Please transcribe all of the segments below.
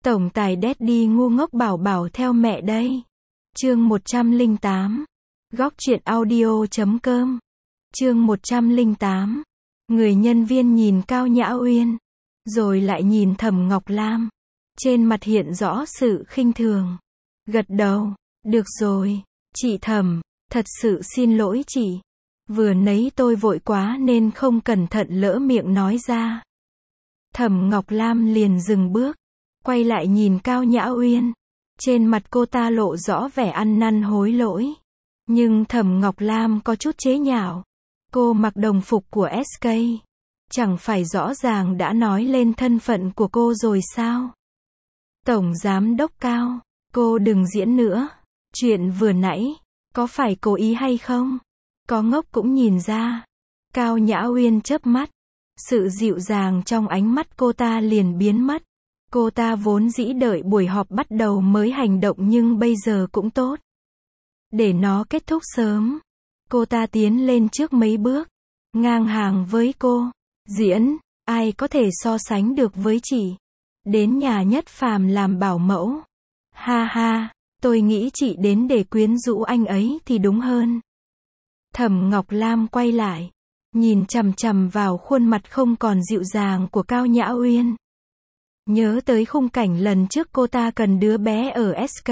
Tổng tài Daddy ngu ngốc bảo bảo theo mẹ đây. Chương 108. Góc truyện audio.com. Chương 108. Người nhân viên nhìn Cao Nhã Uyên, rồi lại nhìn Thẩm Ngọc Lam. Trên mặt hiện rõ sự khinh thường. Gật đầu, được rồi, chị Thẩm, thật sự xin lỗi chị. Vừa nãy tôi vội quá nên không cẩn thận lỡ miệng nói ra. Thẩm Ngọc Lam liền dừng bước, quay lại nhìn Cao Nhã Uyên. Trên mặt cô ta lộ rõ vẻ ăn năn hối lỗi. Nhưng Thẩm Ngọc Lam có chút chế nhạo. Cô mặc đồng phục của SK. Chẳng phải rõ ràng đã nói lên thân phận của cô rồi sao? Tổng giám đốc Cao, cô đừng diễn nữa. Chuyện vừa nãy, có phải cố ý hay không? Có ngốc cũng nhìn ra. Cao Nhã Uyên chớp mắt. Sự dịu dàng trong ánh mắt cô ta liền biến mất. Cô ta vốn dĩ đợi buổi họp bắt đầu mới hành động nhưng bây giờ cũng tốt. Để nó kết thúc sớm. Cô ta tiến lên trước mấy bước. Ngang hàng với cô. Diễn, ai có thể so sánh được với chị. Đến nhà Nhất Phàm làm bảo mẫu. Ha ha, tôi nghĩ chị đến để quyến rũ anh ấy thì đúng hơn. Thẩm Ngọc Lam quay lại. Nhìn chằm chằm vào khuôn mặt không còn dịu dàng của Cao Nhã Uyên. Nhớ tới khung cảnh lần trước cô ta cần đứa bé ở SK.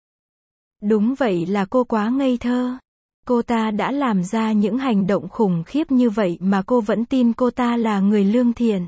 Đúng vậy là cô quá ngây thơ. Cô ta đã làm ra những hành động khủng khiếp như vậy mà cô vẫn tin cô ta là người lương thiện.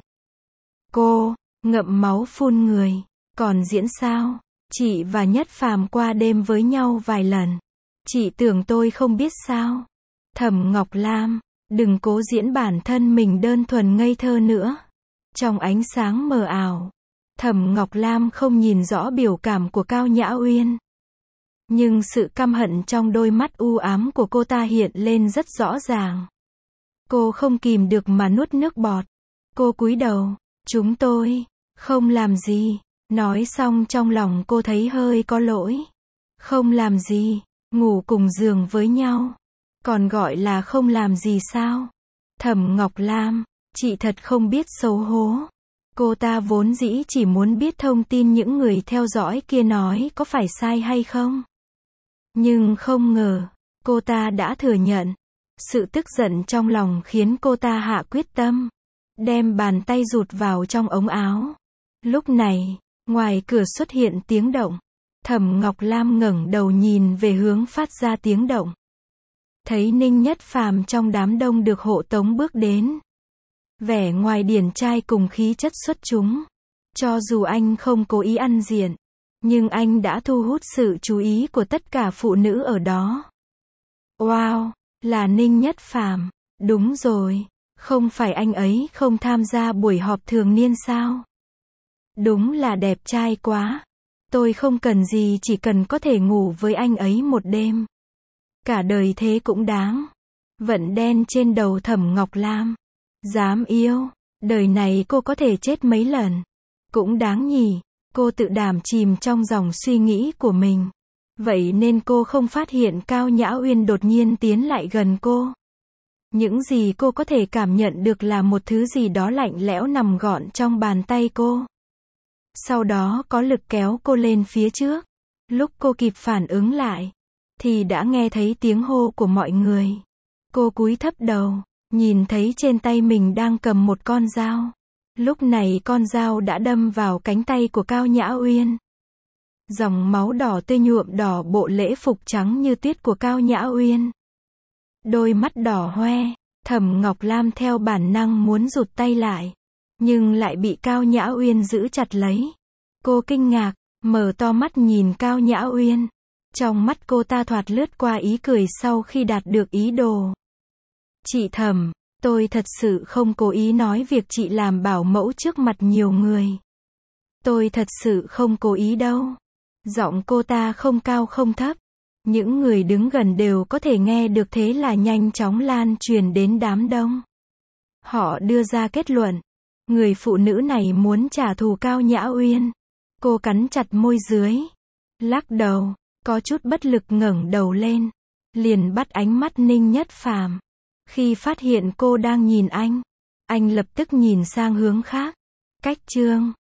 Cô, ngậm máu phun người. Còn diễn sao? Chị và Nhất Phàm qua đêm với nhau vài lần. Chị tưởng tôi không biết sao? Thẩm Ngọc Lam, đừng cố diễn bản thân mình đơn thuần ngây thơ nữa. Trong ánh sáng mờ ảo, Thẩm Ngọc Lam không nhìn rõ biểu cảm của Cao Nhã Uyên. Nhưng sự căm hận trong đôi mắt u ám của cô ta hiện lên rất rõ ràng. Cô không kìm được mà nuốt nước bọt. Cô cúi đầu. Chúng tôi không làm gì. Nói xong trong lòng cô thấy hơi có lỗi. Không làm gì, ngủ cùng giường với nhau. Còn gọi là không làm gì sao? Thẩm Ngọc Lam, chị thật không biết xấu hổ. Cô ta vốn dĩ chỉ muốn biết thông tin những người theo dõi kia nói có phải sai hay không. Nhưng không ngờ, cô ta đã thừa nhận. Sự tức giận trong lòng khiến cô ta hạ quyết tâm. Đem bàn tay rụt vào trong ống áo. Lúc này, ngoài cửa xuất hiện tiếng động. Thẩm Ngọc Lam ngẩng đầu nhìn về hướng phát ra tiếng động. Thấy Ninh Nhất Phàm trong đám đông được hộ tống bước đến. Vẻ ngoài điển trai cùng khí chất xuất chúng. Cho dù anh không cố ý ăn diện, nhưng anh đã thu hút sự chú ý của tất cả phụ nữ ở đó. Wow, là Ninh Nhất Phàm. Đúng rồi, không phải anh ấy không tham gia buổi họp thường niên sao? Đúng là đẹp trai quá. Tôi không cần gì, chỉ cần có thể ngủ với anh ấy một đêm. Cả đời thế cũng đáng. Vận đen trên đầu Thẩm Ngọc Lam. Dám yêu, đời này cô có thể chết mấy lần. Cũng đáng nhỉ. Cô tự đàm chìm trong dòng suy nghĩ của mình. Vậy nên cô không phát hiện Cao Nhã Uyên đột nhiên tiến lại gần cô. Những gì cô có thể cảm nhận được là một thứ gì đó lạnh lẽo nằm gọn trong bàn tay cô. Sau đó có lực kéo cô lên phía trước. Lúc cô kịp phản ứng lại, thì đã nghe thấy tiếng hô của mọi người. Cô cúi thấp đầu, nhìn thấy trên tay mình đang cầm một con dao. Lúc này con dao đã đâm vào cánh tay của Cao Nhã Uyên. Dòng máu đỏ tươi nhuộm đỏ bộ lễ phục trắng như tuyết của Cao Nhã Uyên. Đôi mắt đỏ hoe, Thẩm Ngọc Lam theo bản năng muốn rụt tay lại. Nhưng lại bị Cao Nhã Uyên giữ chặt lấy. Cô kinh ngạc, mở to mắt nhìn Cao Nhã Uyên. Trong mắt cô ta thoạt lướt qua ý cười sau khi đạt được ý đồ. Chị Thẩm, tôi thật sự không cố ý nói việc chị làm bảo mẫu trước mặt nhiều người. Tôi thật sự không cố ý đâu. Giọng cô ta không cao không thấp. Những người đứng gần đều có thể nghe được, thế là nhanh chóng lan truyền đến đám đông. Họ đưa ra kết luận. Người phụ nữ này muốn trả thù Cao Nhã Uyên. Cô cắn chặt môi dưới. Lắc đầu, có chút bất lực ngẩng đầu lên. Liền bắt ánh mắt Ninh Nhất Phàm. Khi phát hiện cô đang nhìn anh lập tức nhìn sang hướng khác. Cách chương